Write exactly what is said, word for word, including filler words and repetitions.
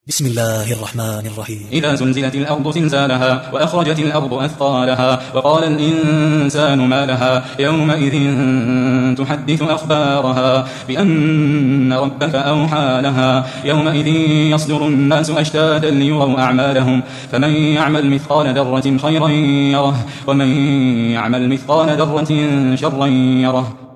بسم الله الرحمن الرحيم. إذا زلزلت الأرض زلزالها وأخرجت الأرض أثقالها وقال الإنسان ما لها يومئذ تحدث أخبارها بأن ربك أوحى لها يومئذ يصدر الناس أشتاتا ليروا أعمالهم فمن يعمل مثقال ذرة خيرا يره ومن يعمل مثقال ذرة شرا يره.